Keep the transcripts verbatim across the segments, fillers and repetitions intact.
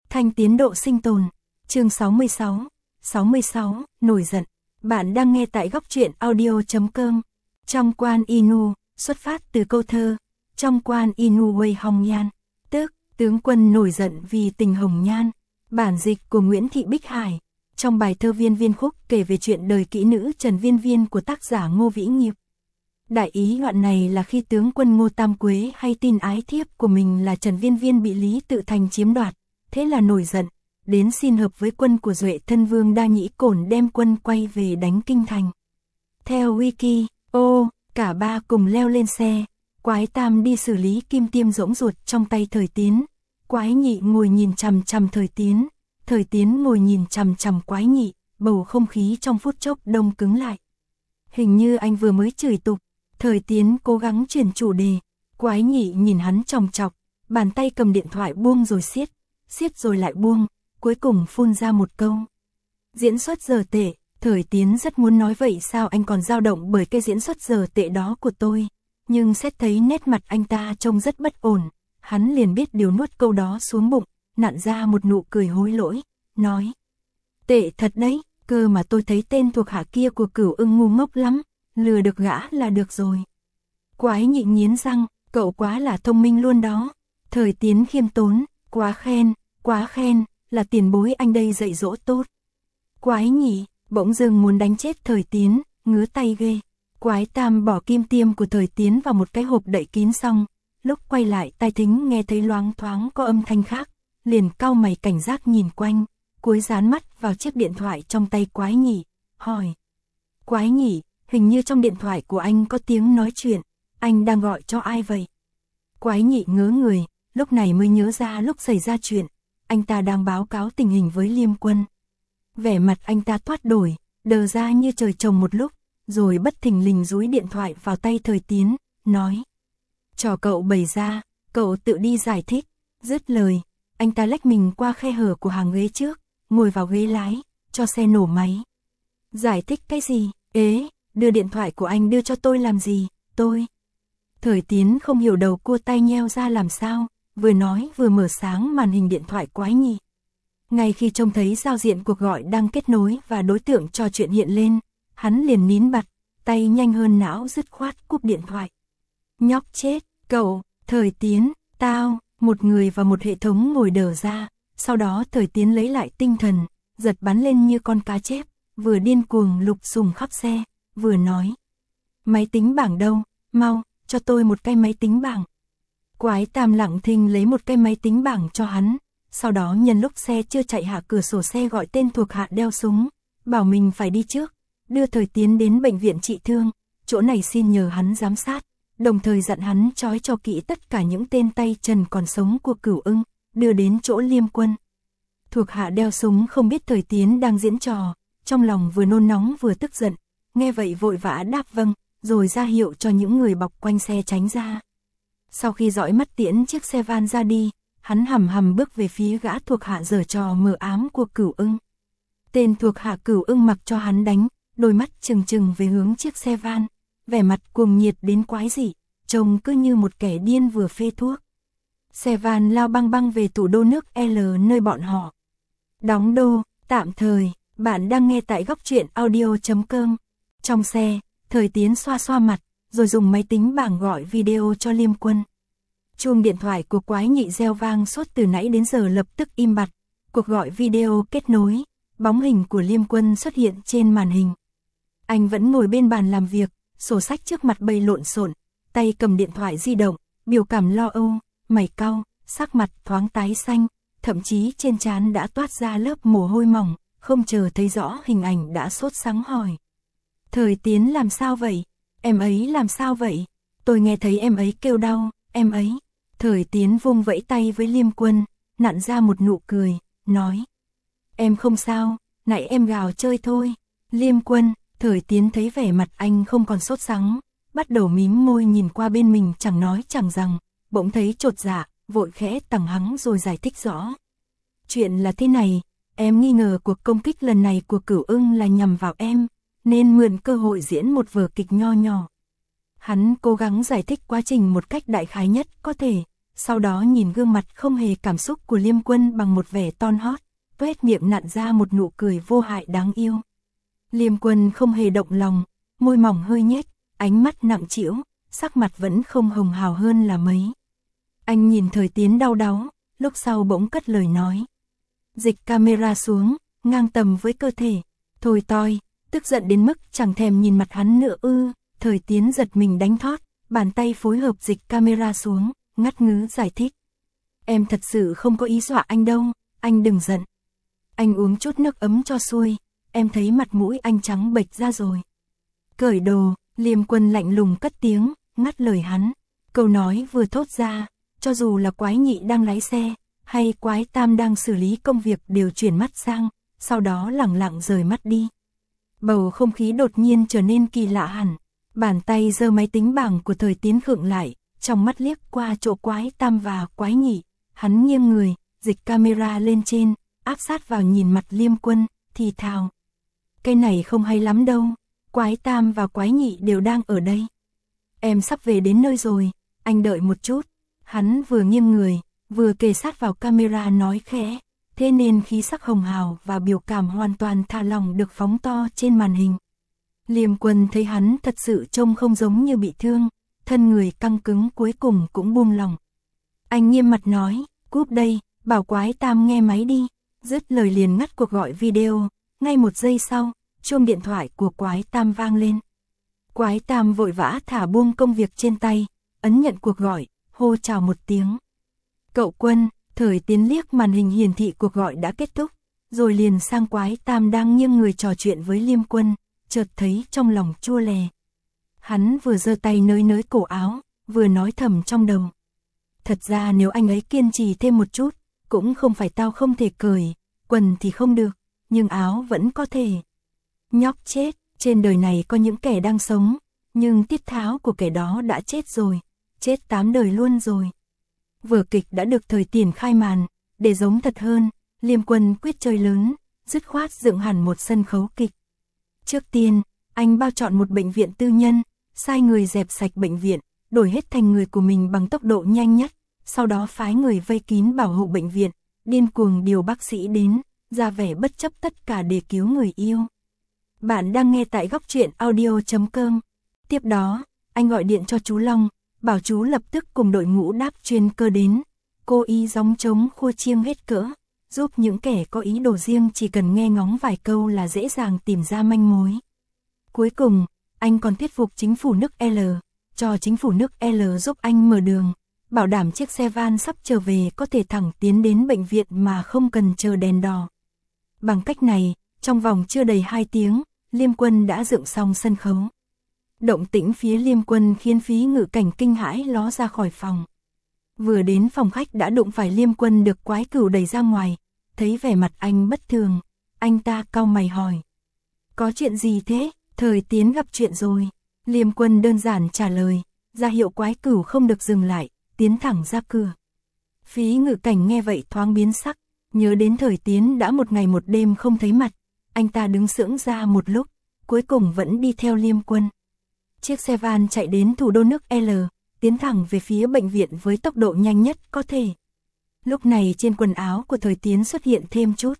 Thanh tiến độ sinh tồn. Chương sáu mươi sáu. sáu mươi sáu, nổi giận. Bạn đang nghe tại góc truyện audio chấm com. Trong Quan Inu, xuất phát từ câu thơ, trong Quan Inu Wei Hồng Nhan, tức tướng quân nổi giận vì tình hồng nhan. Bản dịch của Nguyễn Thị Bích Hải. Trong bài thơ Viên Viên Khúc kể về chuyện đời kỹ nữ Trần Viên Viên của tác giả Ngô Vĩ Nghiệp. Đại ý đoạn này là khi tướng quân Ngô Tam Quế hay tin ái thiếp của mình là Trần Viên Viên bị Lý Tự Thành chiếm đoạt, thế là nổi giận, đến xin hợp với quân của Duệ thân vương Đa Nhĩ Cổn đem quân quay về đánh kinh thành. Theo wiki, ô, cả ba cùng leo lên xe, Quái Tam đi xử lý kim tiêm rỗng ruột trong tay Thời Tiến, Quái Nhị ngồi nhìn chằm chằm Thời Tiến, Thời Tiến ngồi nhìn chằm chằm Quái Nhị, bầu không khí trong phút chốc đông cứng lại. Hình như anh vừa mới chửi tục. Thời Tiến cố gắng chuyển chủ đề, Quái Nhị nhìn hắn chòng chọc, bàn tay cầm điện thoại buông rồi siết, siết rồi lại buông, cuối cùng phun ra một câu. Diễn xuất giờ tệ. Thời Tiến rất muốn nói vậy sao anh còn dao động bởi cái diễn xuất giờ tệ đó của tôi, nhưng xét thấy nét mặt anh ta trông rất bất ổn, hắn liền biết điều nuốt câu đó xuống bụng, nặn ra một nụ cười hối lỗi, nói. Tệ thật đấy, cơ mà tôi thấy tên thuộc hạ kia của Cửu Ưng ngu ngốc lắm, lừa được gã là được rồi. Quái Nhị nghiến răng, cậu quá là thông minh luôn đó. Thời Tiến khiêm tốn, quá khen, quá khen, là tiền bối anh đây dạy dỗ tốt. Quái Nhị bỗng dưng muốn đánh chết Thời Tiến, ngứa tay ghê. Quái Tam bỏ kim tiêm của Thời Tiến vào một cái hộp đậy kín xong, lúc quay lại tai thính nghe thấy loáng thoáng có âm thanh khác, liền cau mày cảnh giác nhìn quanh, cúi dán mắt vào chiếc điện thoại trong tay Quái Nhị, hỏi. Quái Nhị, hình như trong điện thoại của anh có tiếng nói chuyện, anh đang gọi cho ai vậy? Quái Nhị ngớ người, lúc này mới nhớ ra lúc xảy ra chuyện, anh ta đang báo cáo tình hình với Liêm Quân. Vẻ mặt anh ta thoát đổi, đờ ra như trời trồng một lúc, rồi bất thình lình dúi điện thoại vào tay Thời Tiến, nói. Cho cậu bày ra, cậu tự đi giải thích. Dứt lời, anh ta lách mình qua khe hở của hàng ghế trước, ngồi vào ghế lái, cho xe nổ máy. Giải thích cái gì? Ế, đưa điện thoại của anh đưa cho tôi làm gì? Tôi. Thời Tiến không hiểu đầu cua tay nheo ra làm sao, vừa nói vừa mở sáng màn hình điện thoại Quái Nhị. Ngay khi trông thấy giao diện cuộc gọi đang kết nối và đối tượng trò chuyện hiện lên, hắn liền nín bặt, tay nhanh hơn não dứt khoát cúp điện thoại. Nhóc chết, cậu, Thời Tiến, tao, một người và một hệ thống ngồi đờ ra, sau đó Thời Tiến lấy lại tinh thần, giật bắn lên như con cá chép, vừa điên cuồng lục sùng khắp xe, vừa nói. Máy tính bảng đâu, mau, cho tôi một cái máy tính bảng. Quái Tam lặng thinh lấy một cái máy tính bảng cho hắn, sau đó nhân lúc xe chưa chạy hạ cửa sổ xe gọi tên thuộc hạ đeo súng, bảo mình phải đi trước, đưa Thời Tiến đến bệnh viện trị thương, chỗ này xin nhờ hắn giám sát, đồng thời dặn hắn trói cho kỹ tất cả những tên tay chân còn sống của Cửu Ưng, đưa đến chỗ Liêm Quân. Thuộc hạ đeo súng không biết Thời Tiến đang diễn trò, trong lòng vừa nôn nóng vừa tức giận, nghe vậy vội vã đáp vâng, rồi ra hiệu cho những người bọc quanh xe tránh ra. Sau khi dõi mắt tiễn chiếc xe van ra đi, hắn hầm hầm bước về phía gã thuộc hạ giở trò mờ ám của Cửu Ưng. Tên thuộc hạ Cửu Ưng mặc cho hắn đánh, đôi mắt trừng trừng về hướng chiếc xe van, vẻ mặt cuồng nhiệt đến quái dị, trông cứ như một kẻ điên vừa phê thuốc. Xe van lao băng băng về thủ đô nước L nơi bọn họ. Đóng đô, tạm thời, bạn đang nghe tại góc truyện audio chấm com. Trong xe, Thời Tiến xoa xoa mặt, rồi dùng máy tính bảng gọi video cho Liêm Quân. Chuông điện thoại của Quái Nhị reo vang suốt từ nãy đến giờ lập tức im bặt, cuộc gọi video kết nối, bóng hình của Liêm Quân xuất hiện trên màn hình. Anh vẫn ngồi bên bàn làm việc, sổ sách trước mặt bày lộn xộn, tay cầm điện thoại di động, biểu cảm lo âu, mày cau, sắc mặt thoáng tái xanh, thậm chí trên trán đã toát ra lớp mồ hôi mỏng, không chờ thấy rõ hình ảnh đã sốt sắng hỏi. Thời Tiến làm sao vậy? Em ấy làm sao vậy? Tôi nghe thấy em ấy kêu đau, em ấy. Thời Tiến vung vẫy tay với Liêm Quân, nặn ra một nụ cười, nói. Em không sao, nãy em gào chơi thôi. Liêm Quân, Thời Tiến thấy vẻ mặt anh không còn sốt sắng, bắt đầu mím môi nhìn qua bên mình chẳng nói chẳng rằng, bỗng thấy chột dạ, vội khẽ tằng hắng rồi giải thích rõ. Chuyện là thế này, em nghi ngờ cuộc công kích lần này của Cửu Ưng là nhằm vào em, nên mượn cơ hội diễn một vở kịch nho nhỏ. Hắn cố gắng giải thích quá trình một cách đại khái nhất có thể, sau đó nhìn gương mặt không hề cảm xúc của Liêm Quân bằng một vẻ ton hót, tuét miệng nặn ra một nụ cười vô hại đáng yêu. Liêm Quân không hề động lòng, môi mỏng hơi nhếch, ánh mắt nặng trĩu, sắc mặt vẫn không hồng hào hơn là mấy. Anh nhìn Thời Tiến đau đáu, lúc sau bỗng cất lời nói. Dịch camera xuống, ngang tầm với cơ thể. Thôi toi, tức giận đến mức chẳng thèm nhìn mặt hắn nữa ư. Thời Tiến giật mình đánh thót, bàn tay phối hợp dịch camera xuống, ngắt ngứ giải thích. Em thật sự không có ý dọa anh đâu, anh đừng giận. Anh uống chút nước ấm cho xuôi, em thấy mặt mũi anh trắng bệch ra rồi. Cởi đồ, Liêm Quân lạnh lùng cất tiếng, ngắt lời hắn. Câu nói vừa thốt ra, cho dù là Quái Nhị đang lái xe, hay Quái Tam đang xử lý công việc đều chuyển mắt sang, sau đó lẳng lặng rời mắt đi. Bầu không khí đột nhiên trở nên kỳ lạ hẳn. Bàn tay giơ máy tính bảng của Thời Tiến khựng lại, trong mắt liếc qua chỗ Quái Tam và Quái Nhị. Hắn nghiêng người, dịch camera lên trên, áp sát vào nhìn mặt Liêm Quân, thì thào. Cái này không hay lắm đâu, Quái Tam và Quái Nhị đều đang ở đây. Em sắp về đến nơi rồi, anh đợi một chút. Hắn vừa nghiêng người, vừa kề sát vào camera nói khẽ, thế nên khí sắc hồng hào và biểu cảm hoàn toàn thả lỏng được phóng to trên màn hình. Liêm Quân thấy hắn thật sự trông không giống như bị thương, thân người căng cứng cuối cùng cũng buông lỏng. Anh nghiêm mặt nói, cúp đây, bảo Quái Tam nghe máy đi, dứt lời liền ngắt cuộc gọi video, ngay một giây sau, chuông điện thoại của Quái Tam vang lên. Quái Tam vội vã thả buông công việc trên tay, ấn nhận cuộc gọi, hô chào một tiếng. Cậu Quân, Thời Tiến liếc màn hình hiển thị cuộc gọi đã kết thúc, rồi liền sang Quái Tam đang nghiêng người trò chuyện với Liêm Quân, chợt thấy trong lòng chua lè. Hắn vừa giơ tay nới nới cổ áo, vừa nói thầm trong đầu. Thật ra nếu anh ấy kiên trì thêm một chút, cũng không phải tao không thể cởi, quần thì không được, nhưng áo vẫn có thể. Nhóc chết, trên đời này có những kẻ đang sống, nhưng tiết tháo của kẻ đó đã chết rồi, chết tám đời luôn rồi. Vở kịch đã được Thời Tiến khai màn, để giống thật hơn, Liêm Quân quyết chơi lớn, dứt khoát dựng hẳn một sân khấu kịch. Trước tiên, anh bao chọn một bệnh viện tư nhân, sai người dẹp sạch bệnh viện, đổi hết thành người của mình bằng tốc độ nhanh nhất, sau đó phái người vây kín bảo hộ bệnh viện, điên cuồng điều bác sĩ đến, ra vẻ bất chấp tất cả để cứu người yêu. Bạn đang nghe tại góc truyện audio chấm com. Tiếp đó, anh gọi điện cho chú Long, bảo chú lập tức cùng đội ngũ đáp chuyên cơ đến, cô ý gióng trống khua chiêng hết cỡ, giúp những kẻ có ý đồ riêng chỉ cần nghe ngóng vài câu là dễ dàng tìm ra manh mối. Cuối cùng, anh còn thuyết phục chính phủ nước L, cho chính phủ nước L giúp anh mở đường, bảo đảm chiếc xe van sắp trở về có thể thẳng tiến đến bệnh viện mà không cần chờ đèn đỏ. Bằng cách này, trong vòng chưa đầy hai tiếng, Liêm Quân đã dựng xong sân khấu. Động tĩnh phía Liêm Quân khiến Phí Ngự Cảnh kinh hãi ló ra khỏi phòng. Vừa đến phòng khách đã đụng phải Liêm Quân được Quái Cửu đẩy ra ngoài, thấy vẻ mặt anh bất thường, anh ta cau mày hỏi. Có chuyện gì thế? Thời Tiến gặp chuyện rồi. Liêm Quân đơn giản trả lời, ra hiệu Quái Cửu không được dừng lại, tiến thẳng ra cửa. Phí Ngự Cảnh nghe vậy thoáng biến sắc, nhớ đến Thời Tiến đã một ngày một đêm không thấy mặt, anh ta đứng sững ra một lúc, cuối cùng vẫn đi theo Liêm Quân. Chiếc xe van chạy đến thủ đô nước L, tiến thẳng về phía bệnh viện với tốc độ nhanh nhất có thể. Lúc này trên quần áo của Thời Tiến xuất hiện thêm chút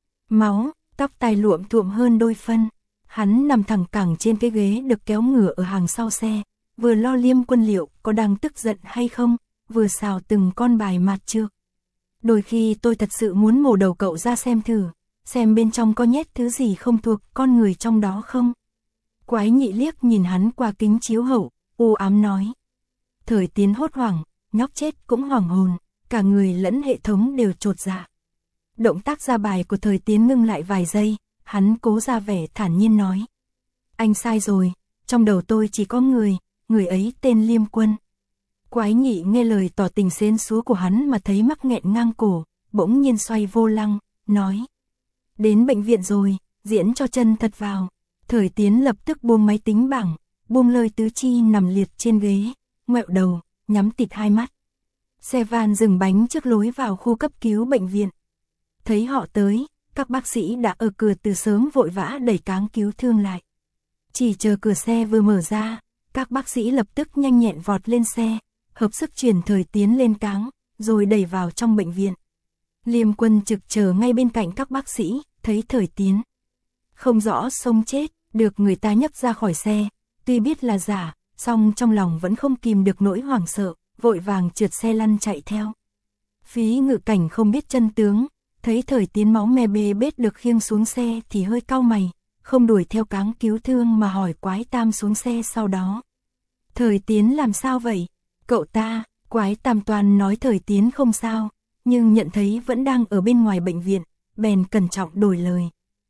máu, tóc tai luộm thuộm hơn đôi phân. Hắn nằm thẳng cẳng trên cái ghế được kéo ngửa ở hàng sau xe, vừa lo Liêm Quân liệu có đang tức giận hay không, vừa xào từng con bài mạt trược. Đôi khi tôi thật sự muốn mổ đầu cậu ra xem thử, xem bên trong có nhét thứ gì không thuộc con người trong đó không. Quái Nhị liếc nhìn hắn qua kính chiếu hậu, u ám nói. Thời Tiến hốt hoảng, nhóc chết cũng hoảng hồn, cả người lẫn hệ thống đều chột dạ. Động tác ra bài của Thời Tiến ngưng lại vài giây, hắn cố ra vẻ thản nhiên nói. Anh sai rồi, trong đầu tôi chỉ có người, người ấy tên Liêm Quân. Quái Nhị nghe lời tỏ tình xến xúa của hắn mà thấy mắc nghẹn ngang cổ, bỗng nhiên xoay vô lăng, nói. Đến bệnh viện rồi, diễn cho chân thật vào. Thời Tiến lập tức buông máy tính bảng, buông lời tứ chi nằm liệt trên ghế, ngoẹo đầu, nhắm tịt hai mắt. Xe van dừng bánh trước lối vào khu cấp cứu bệnh viện. Thấy họ tới, các bác sĩ đã ở cửa từ sớm vội vã đẩy cáng cứu thương lại. Chỉ chờ cửa xe vừa mở ra, các bác sĩ lập tức nhanh nhẹn vọt lên xe, hợp sức chuyển Thời Tiến lên cáng, rồi đẩy vào trong bệnh viện. Liêm Quân trực chờ ngay bên cạnh các bác sĩ, thấy Thời Tiến không rõ sống chết, được người ta nhấc ra khỏi xe, tuy biết là giả, song trong lòng vẫn không kìm được nỗi hoảng sợ, vội vàng trượt xe lăn chạy theo. Phí Ngự Cảnh không biết chân tướng, thấy Thời Tiến máu me bê bết được khiêng xuống xe thì hơi cau mày, không đuổi theo cáng cứu thương mà hỏi Quái Tam xuống xe sau đó. Thời Tiến làm sao vậy? Cậu ta, Quái Tam toàn nói Thời Tiến không sao, nhưng nhận thấy vẫn đang ở bên ngoài bệnh viện, bèn cẩn trọng đổi lời.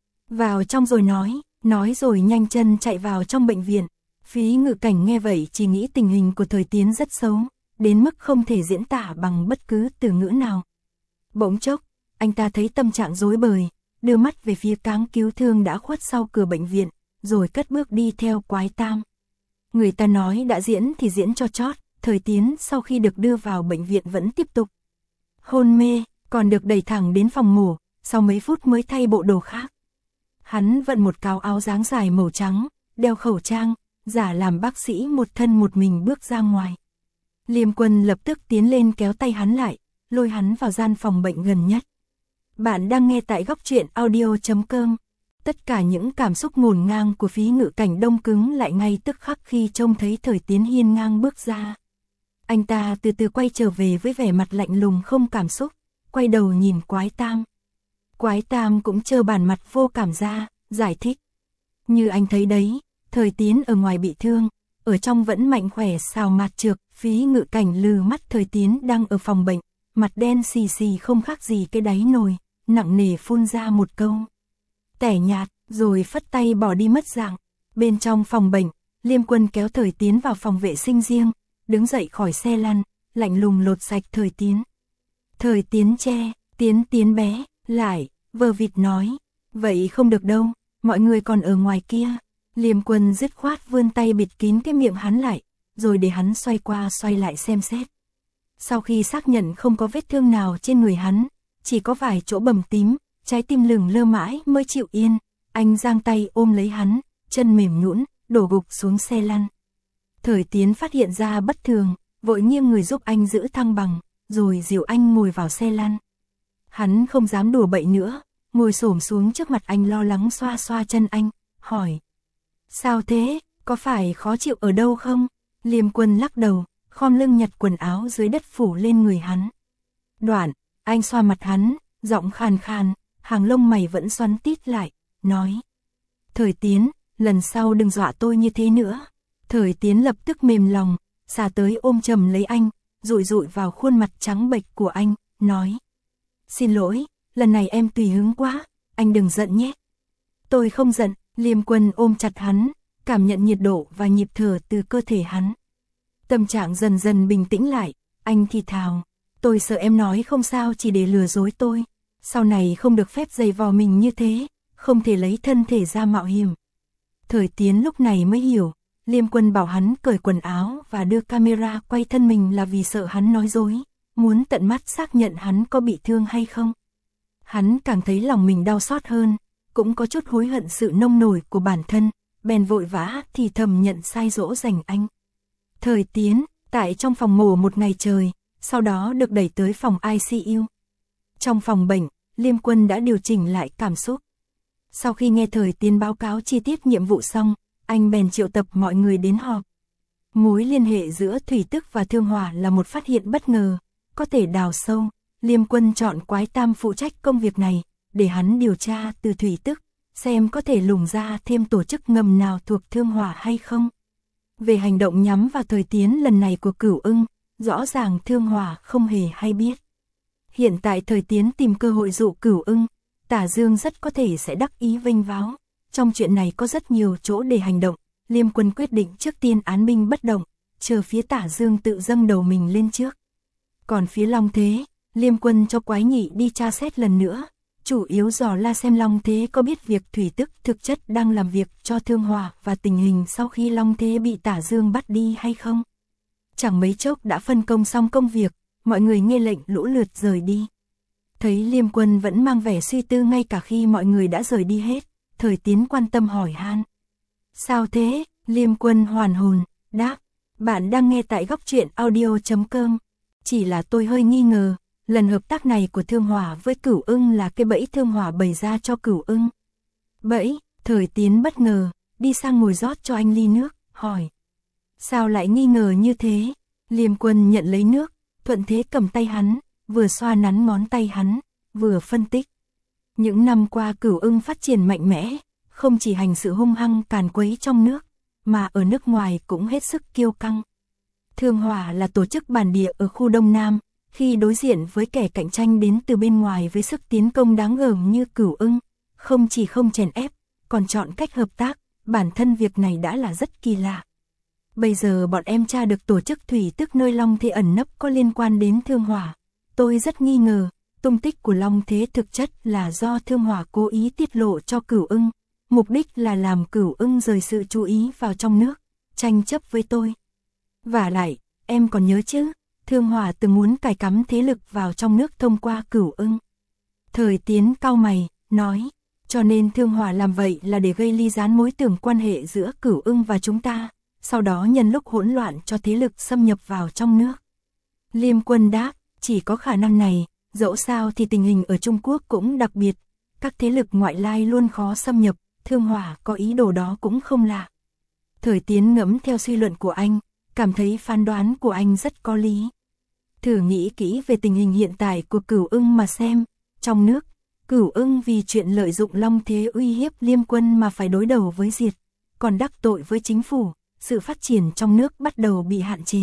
Vào trong rồi nói, nói rồi nhanh chân chạy vào trong bệnh viện. Phí Ngự Cảnh nghe vậy chỉ nghĩ tình hình của Thời Tiến rất xấu, đến mức không thể diễn tả bằng bất cứ từ ngữ nào. Bỗng chốc, anh ta thấy tâm trạng rối bời, đưa mắt về phía cáng cứu thương đã khuất sau cửa bệnh viện, rồi cất bước đi theo Quái Tam. Người ta nói đã diễn thì diễn cho chót, Thời Tiến sau khi được đưa vào bệnh viện vẫn tiếp tục hôn mê, còn được đẩy thẳng đến phòng mổ, sau mấy phút mới thay bộ đồ khác. Hắn vận một cái áo dáng dài màu trắng, đeo khẩu trang, giả làm bác sĩ một thân một mình bước ra ngoài. Liêm Quân lập tức tiến lên kéo tay hắn lại, lôi hắn vào gian phòng bệnh gần nhất. Bạn đang nghe tại góc truyện audio chấm com. Tất cả những cảm xúc ngổn ngang của Phí Ngự Cảnh đông cứng lại ngay tức khắc khi trông thấy Thời Tiến hiên ngang bước ra. Anh ta từ từ quay trở về với vẻ mặt lạnh lùng không cảm xúc, quay đầu nhìn Quái Tam. Quái Tam cũng trơ bản mặt vô cảm ra, giải thích. Như anh thấy đấy, Thời Tiến ở ngoài bị thương, ở trong vẫn mạnh khỏe xào mạt trược. Phí Ngự Cảnh lừ mắt Thời Tiến đang ở phòng bệnh, mặt đen xì xì không khác gì cái đáy nồi, nặng nề phun ra một câu tẻ nhạt, rồi phất tay bỏ đi mất dạng. Bên trong phòng bệnh, Liêm Quân kéo Thời Tiến vào phòng vệ sinh riêng, đứng dậy khỏi xe lăn, lạnh lùng lột sạch Thời Tiến. Thời Tiến che, Tiến Tiến bé, lại, vờ vịt nói, vậy không được đâu, mọi người còn ở ngoài kia. Liêm Quân dứt khoát vươn tay bịt kín cái miệng hắn lại, rồi để hắn xoay qua xoay lại xem xét. Sau khi xác nhận không có vết thương nào trên người hắn, chỉ có vài chỗ bầm tím, trái tim lửng lơ mãi mới chịu yên, anh giang tay ôm lấy hắn, chân mềm nhũn, đổ gục xuống xe lăn. Thời Tiến phát hiện ra bất thường, vội nghiêng người giúp anh giữ thăng bằng, rồi dìu anh ngồi vào xe lăn. Hắn không dám đùa bậy nữa, ngồi xổm xuống trước mặt anh lo lắng xoa xoa chân anh, hỏi: sao thế, có phải khó chịu ở đâu không? Liêm Quân lắc đầu, khom lưng nhặt quần áo dưới đất phủ lên người hắn. Đoạn, anh xoa mặt hắn, giọng khàn khàn, hàng lông mày vẫn xoắn tít lại, nói: Thời Tiến, lần sau đừng dọa tôi như thế nữa. Thời Tiến lập tức mềm lòng, xà tới ôm chầm lấy anh, dụi dụi vào khuôn mặt trắng bệch của anh, nói: xin lỗi, lần này em tùy hứng quá, anh đừng giận nhé. Tôi không giận. Liêm Quân ôm chặt hắn, cảm nhận nhiệt độ và nhịp thở từ cơ thể hắn. Tâm trạng dần dần bình tĩnh lại, anh thì thào: tôi sợ em nói không sao chỉ để lừa dối tôi, sau này không được phép giày vò mình như thế, không thể lấy thân thể ra mạo hiểm. Thời Tiến lúc này mới hiểu, Liêm Quân bảo hắn cởi quần áo và đưa camera quay thân mình là vì sợ hắn nói dối, muốn tận mắt xác nhận hắn có bị thương hay không. Hắn càng thấy lòng mình đau xót hơn, cũng có chút hối hận sự nông nổi của bản thân, bèn vội vã thì thầm nhận sai dỗ dành anh. Thời Tiến, tại trong phòng mổ một ngày trời, sau đó được đẩy tới phòng i xê u. Trong phòng bệnh, Liêm Quân đã điều chỉnh lại cảm xúc. Sau khi nghe Thời Tiến báo cáo chi tiết nhiệm vụ xong, anh bèn triệu tập mọi người đến họp. Mối liên hệ giữa Thủy Tức và Thương Hỏa là một phát hiện bất ngờ, có thể đào sâu. Liêm Quân chọn Quái Tam phụ trách công việc này, để hắn điều tra từ Thủy Tức, xem có thể lùng ra thêm tổ chức ngầm nào thuộc Thương Hỏa hay không. Về hành động nhắm vào Thời Tiến lần này của Cửu Ưng, rõ ràng Thương Hỏa không hề hay biết. Hiện tại Thời Tiến tìm cơ hội dụ Cửu Ưng, Tả Dương rất có thể sẽ đắc ý vênh váo. Trong chuyện này có rất nhiều chỗ để hành động, Liêm Quân quyết định trước tiên án binh bất động, chờ phía Tả Dương tự dâng đầu mình lên trước. Còn phía Long Thế, Liêm Quân cho Quái Nhị đi tra xét lần nữa, chủ yếu dò la xem Long Thế có biết việc Thủy Tức thực chất đang làm việc cho Thương Hỏa và tình hình sau khi Long Thế bị Tả Dương bắt đi hay không. Chẳng mấy chốc đã phân công xong công việc, mọi người nghe lệnh lũ lượt rời đi. Thấy Liêm Quân vẫn mang vẻ suy tư ngay cả khi mọi người đã rời đi hết, Thời Tiến quan tâm hỏi han: sao thế? Liêm Quân hoàn hồn, đáp: Bạn đang nghe tại góc truyện audio chấm com. Chỉ là tôi hơi nghi ngờ, lần hợp tác này của Thương Hỏa với Cửu Ưng là cái bẫy Thương Hỏa bày ra cho Cửu Ưng. Bẫy, Thời Tiến bất ngờ, đi sang ngồi rót cho anh ly nước, hỏi. Sao lại nghi ngờ như thế? Liêm Quân nhận lấy nước, thuận thế cầm tay hắn, vừa xoa nắn ngón tay hắn, vừa phân tích. Những năm qua Cửu Ưng phát triển mạnh mẽ, không chỉ hành sự hung hăng càn quấy trong nước, mà ở nước ngoài cũng hết sức kiêu căng. Thương Hỏa là tổ chức bản địa ở khu Đông Nam, khi đối diện với kẻ cạnh tranh đến từ bên ngoài với sức tiến công đáng gờm như Cửu Ưng, không chỉ không chèn ép, còn chọn cách hợp tác, bản thân việc này đã là rất kỳ lạ. Bây giờ bọn em tra được tổ chức thủy tức nơi Long Thế ẩn nấp có liên quan đến Thương Hỏa. Tôi rất nghi ngờ, tung tích của Long Thế thực chất là do Thương Hỏa cố ý tiết lộ cho Cửu Ưng, mục đích là làm Cửu Ưng rời sự chú ý vào trong nước, tranh chấp với tôi. Vả lại, em còn nhớ chứ, Thương Hỏa từng muốn cài cắm thế lực vào trong nước thông qua Cửu Ưng. Thời Tiến cau mày, nói, cho nên Thương Hỏa làm vậy là để gây ly gián mối tưởng quan hệ giữa Cửu Ưng và chúng ta, sau đó nhân lúc hỗn loạn cho thế lực xâm nhập vào trong nước. Liêm Quân đáp, chỉ có khả năng này, dẫu sao thì tình hình ở Trung Quốc cũng đặc biệt, các thế lực ngoại lai luôn khó xâm nhập, Thương Hỏa có ý đồ đó cũng không lạ. Thời Tiến ngẫm theo suy luận của anh, cảm thấy phán đoán của anh rất có lý. Thử nghĩ kỹ về tình hình hiện tại của Cửu Ưng mà xem, trong nước, Cửu Ưng vì chuyện lợi dụng Long Thế uy hiếp Liêm Quân mà phải đối đầu với Diệt, còn đắc tội với chính phủ, sự phát triển trong nước bắt đầu bị hạn chế.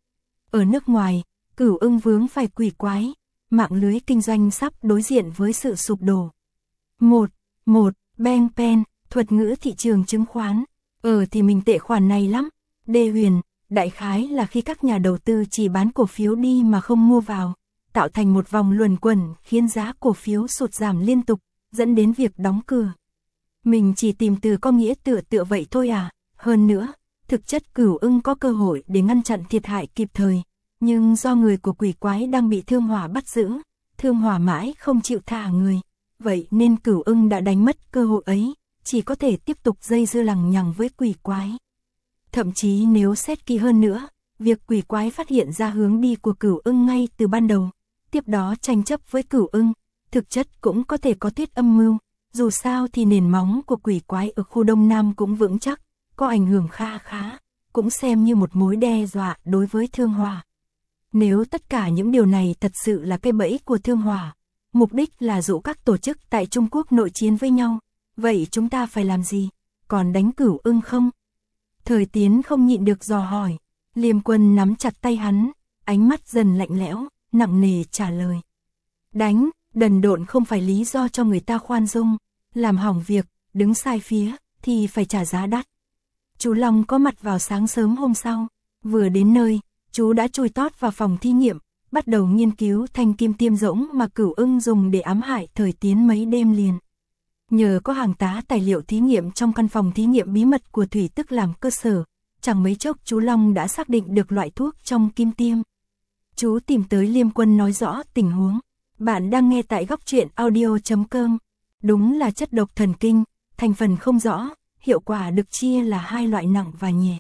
Ở nước ngoài, Cửu Ưng vướng phải quỷ quái, mạng lưới kinh doanh sắp đối diện với sự sụp đổ. Một, một, bang pen, thuật ngữ thị trường chứng khoán. Ờ thì mình tệ khoản này lắm. Đê Huyền, đại khái là khi các nhà đầu tư chỉ bán cổ phiếu đi mà không mua vào, tạo thành một vòng luẩn quẩn khiến giá cổ phiếu sụt giảm liên tục, dẫn đến việc đóng cửa. Mình chỉ tìm từ có nghĩa tựa tựa vậy thôi à, hơn nữa, thực chất Cửu Ưng có cơ hội để ngăn chặn thiệt hại kịp thời, nhưng do người của quỷ quái đang bị Thương Hỏa bắt giữ, Thương Hỏa mãi không chịu thả người, vậy nên Cửu Ưng đã đánh mất cơ hội ấy, chỉ có thể tiếp tục dây dưa lằng nhằng với quỷ quái. Thậm chí nếu xét kỹ hơn nữa, việc quỷ quái phát hiện ra hướng đi của Cửu Ưng ngay từ ban đầu, tiếp đó tranh chấp với Cửu Ưng, thực chất cũng có thể có thuyết âm mưu, dù sao thì nền móng của quỷ quái ở khu Đông Nam cũng vững chắc, có ảnh hưởng kha khá, cũng xem như một mối đe dọa đối với Thương Hỏa. Nếu tất cả những điều này thật sự là cái bẫy của Thương Hỏa, mục đích là dụ các tổ chức tại Trung Quốc nội chiến với nhau, vậy chúng ta phải làm gì? Còn đánh Cửu Ưng không? Thời Tiến không nhịn được dò hỏi. Liêm Quân nắm chặt tay hắn, ánh mắt dần lạnh lẽo, nặng nề trả lời. Đánh, đần độn không phải lý do cho người ta khoan dung, làm hỏng việc, đứng sai phía, thì phải trả giá đắt. Chú Long có mặt vào sáng sớm hôm sau, vừa đến nơi, chú đã chui tót vào phòng thí nghiệm, bắt đầu nghiên cứu thanh kim tiêm rỗng mà Cửu Ưng dùng để ám hại Thời Tiến mấy đêm liền. Nhờ có hàng tá tài liệu thí nghiệm trong căn phòng thí nghiệm bí mật của Thủy Tức làm cơ sở, chẳng mấy chốc chú Long đã xác định được loại thuốc trong kim tiêm. Chú tìm tới Liêm Quân nói rõ tình huống. Bạn đang nghe tại góc truyện audio chấm com. Đúng là chất độc thần kinh, thành phần không rõ, hiệu quả được chia là hai loại nặng và nhẹ.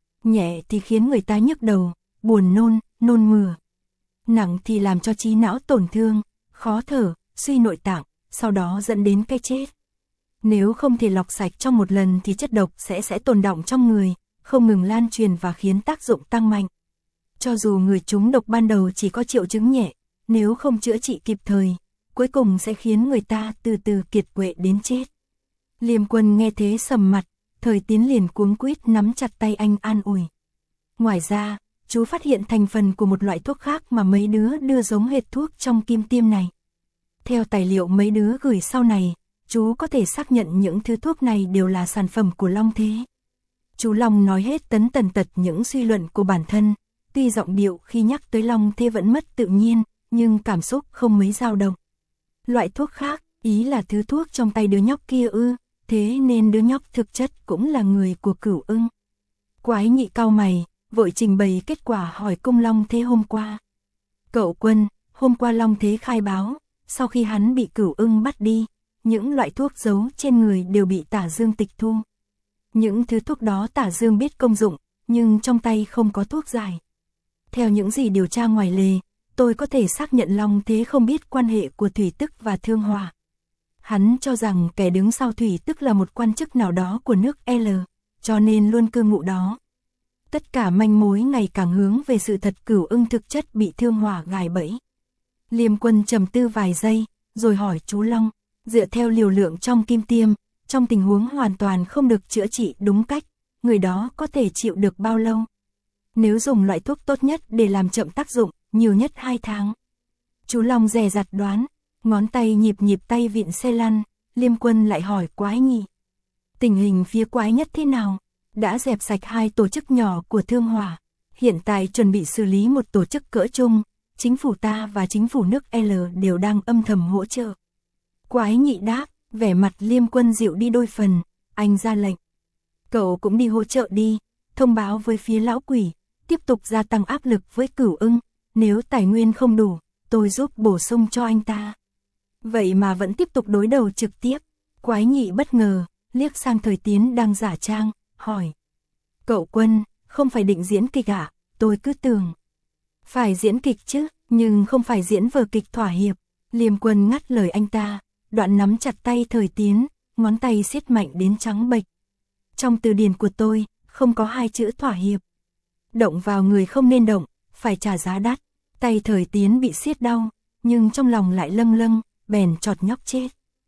Nhẹ thì khiến người ta nhức đầu, buồn nôn, nôn mửa. Nặng thì làm cho trí não tổn thương, khó thở, suy nội tạng, sau đó dẫn đến cái chết. Nếu không thể lọc sạch trong một lần thì chất độc sẽ sẽ tồn đọng trong người, không ngừng lan truyền và khiến tác dụng tăng mạnh. Cho dù người trúng độc ban đầu chỉ có triệu chứng nhẹ, nếu không chữa trị kịp thời, cuối cùng sẽ khiến người ta từ từ kiệt quệ đến chết. Liêm Quân nghe thế sầm mặt, Thời Tiến liền cuống quýt nắm chặt tay anh an ủi. Ngoài ra, chú phát hiện thành phần của một loại thuốc khác mà mấy đứa đưa giống hệt thuốc trong kim tiêm này. Theo tài liệu mấy đứa gửi sau này, chú có thể xác nhận những thứ thuốc này đều là sản phẩm của Long Thế. Chú Long nói hết tấn tần tật những suy luận của bản thân, tuy giọng điệu khi nhắc tới Long Thế vẫn mất tự nhiên, nhưng cảm xúc không mấy dao động. Loại thuốc khác, ý là thứ thuốc trong tay đứa nhóc kia ư, thế nên đứa nhóc thực chất cũng là người của Cửu Ưng. Quái nhị cau mày, vội trình bày kết quả hỏi cung Long Thế hôm qua. Cậu Quân, hôm qua Long Thế khai báo, sau khi hắn bị Cửu Ưng bắt đi, những loại thuốc giấu trên người đều bị Tả Dương tịch thu. Những thứ thuốc đó Tả Dương biết công dụng, nhưng trong tay không có thuốc giải. Theo những gì điều tra ngoài lề, tôi có thể xác nhận Long Thế không biết quan hệ của Thủy Tức và Thương Hòa. Hắn cho rằng kẻ đứng sau Thủy Tức là một quan chức nào đó của nước L, cho nên luôn cư ngụ đó. Tất cả manh mối ngày càng hướng về sự thật Cửu Ưng thực chất bị Thương Hòa gài bẫy. Liêm Quân trầm tư vài giây, rồi hỏi chú Long, dựa theo liều lượng trong kim tiêm, trong tình huống hoàn toàn không được chữa trị đúng cách, người đó có thể chịu được bao lâu? Nếu dùng loại thuốc tốt nhất để làm chậm tác dụng, nhiều nhất hai tháng. Chú Long dè dặt đoán, ngón tay nhịp nhịp tay vịn xe lăn, Liêm Quân lại hỏi Quái Nhị. Tình hình phía Quái Nhất thế nào? Đã dẹp sạch hai tổ chức nhỏ của Thương Hòa, hiện tại chuẩn bị xử lý một tổ chức cỡ chung, chính phủ ta và chính phủ nước L đều đang âm thầm hỗ trợ. Quái Nhị đáp, vẻ mặt Liêm Quân dịu đi đôi phần, anh ra lệnh. Cậu cũng đi hỗ trợ đi, thông báo với phía lão quỷ, tiếp tục gia tăng áp lực với Cửu Ưng, nếu tài nguyên không đủ, tôi giúp bổ sung cho anh ta. Vậy mà vẫn tiếp tục đối đầu trực tiếp. Quái Nhị bất ngờ, liếc sang Thời Tiến đang giả trang, hỏi. Cậu Quân, không phải định diễn kịch à? Tôi cứ tưởng. Phải diễn kịch chứ, nhưng không phải diễn vở kịch thỏa hiệp. Liêm Quân ngắt lời anh ta, đoạn nắm chặt tay Thời Tiến, ngón tay siết mạnh đến trắng bệch. Trong từ điển của tôi, không có hai chữ thỏa hiệp. Động vào người không nên động, phải trả giá đắt. Tay Thời Tiến bị siết đau, nhưng trong lòng lại lâng lâng, bèn chọt nhóc chết.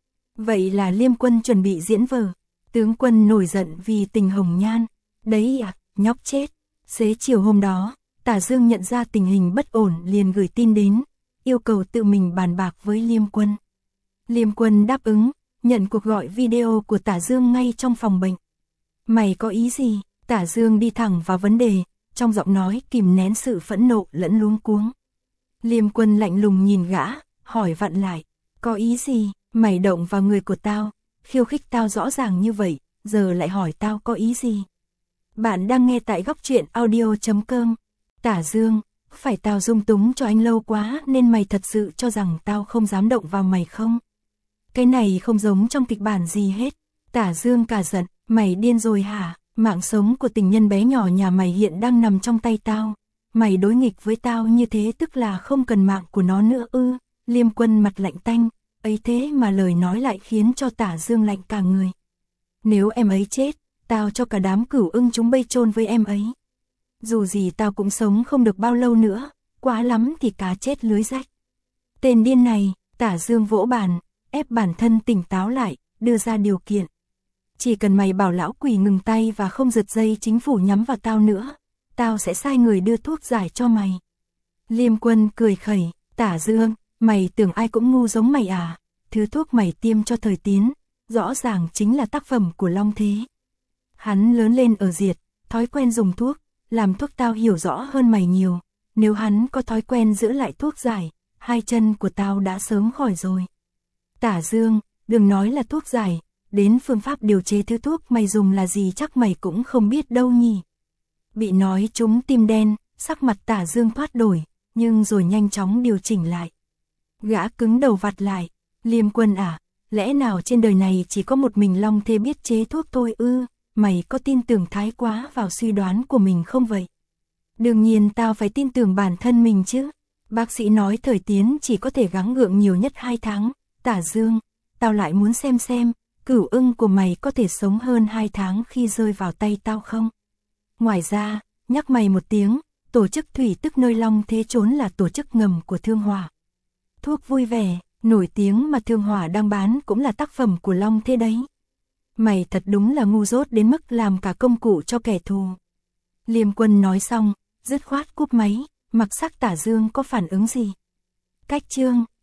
Vậy là Liêm Quân chuẩn bị diễn vở. Tướng quân nổi giận vì tình Hồng Nhan. Đấy à, nhóc chết. Xế chiều hôm đó, Tả Dương nhận ra tình hình bất ổn liền gửi tin đến, yêu cầu tự mình bàn bạc với Liêm Quân. Liêm Quân đáp ứng, nhận cuộc gọi video của Tả Dương ngay trong phòng bệnh. Mày có ý gì? Tả Dương đi thẳng vào vấn đề, trong giọng nói kìm nén sự phẫn nộ lẫn luống cuống. Liêm Quân lạnh lùng nhìn gã, hỏi vặn lại, có ý gì? Mày động vào người của tao, khiêu khích tao rõ ràng như vậy, giờ lại hỏi tao có ý gì? Bạn đang nghe tại góc truyện audio chấm com. Tả Dương, phải tao dung túng cho anh lâu quá nên mày thật sự cho rằng tao không dám động vào mày không? Cái này không giống trong kịch bản gì hết. Tả Dương cả giận, mày điên rồi hả? Mạng sống của tình nhân bé nhỏ nhà mày hiện đang nằm trong tay tao. Mày đối nghịch với tao như thế tức là không cần mạng của nó nữa ư? Liêm Quân mặt lạnh tanh, ấy thế mà lời nói lại khiến cho Tả Dương lạnh cả người. Nếu em ấy chết, tao cho cả đám Cửu Ưng chúng bây chôn với em ấy. Dù gì tao cũng sống không được bao lâu nữa, quá lắm thì cá chết lưới rách. Tên điên này, Tả Dương vỗ bàn, ép bản thân tỉnh táo lại, đưa ra điều kiện. Chỉ cần mày bảo lão quỷ ngừng tay và không giật dây chính phủ nhắm vào tao nữa, tao sẽ sai người đưa thuốc giải cho mày. Liêm Quân cười khẩy, Tả Dương, mày tưởng ai cũng ngu giống mày à? Thứ thuốc mày tiêm cho Thời Tiến, rõ ràng chính là tác phẩm của Long Thế. Hắn lớn lên ở Diệt, thói quen dùng thuốc, làm thuốc tao hiểu rõ hơn mày nhiều. Nếu hắn có thói quen giữ lại thuốc giải, hai chân của tao đã sớm khỏi rồi. Tả Dương, đừng nói là thuốc giải, đến phương pháp điều chế thứ thuốc mày dùng là gì chắc mày cũng không biết đâu nhỉ. Bị nói trúng tim đen, sắc mặt Tả Dương thoát đổi, nhưng rồi nhanh chóng điều chỉnh lại. Gã cứng đầu vặt lại, Liêm Quân à, lẽ nào trên đời này chỉ có một mình Long Thế biết chế thuốc thôi ư? Mày có tin tưởng thái quá vào suy đoán của mình không vậy? Đương nhiên tao phải tin tưởng bản thân mình chứ. Bác sĩ nói Thời Tiến chỉ có thể gắng gượng nhiều nhất hai tháng. Tả Dương, tao lại muốn xem xem, Cửu Ưng của mày có thể sống hơn hai tháng khi rơi vào tay tao không? Ngoài ra, nhắc mày một tiếng, tổ chức Thủy Tức nơi Long Thế trốn là tổ chức ngầm của Thương Hòa. Thuốc vui vẻ, nổi tiếng mà Thương Hòa đang bán cũng là tác phẩm của Long Thế đấy. Mày thật đúng là ngu dốt đến mức làm cả công cụ cho kẻ thù. Liêm Quân nói xong, dứt khoát cúp máy, mặc sắc Tả Dương có phản ứng gì. Cách chương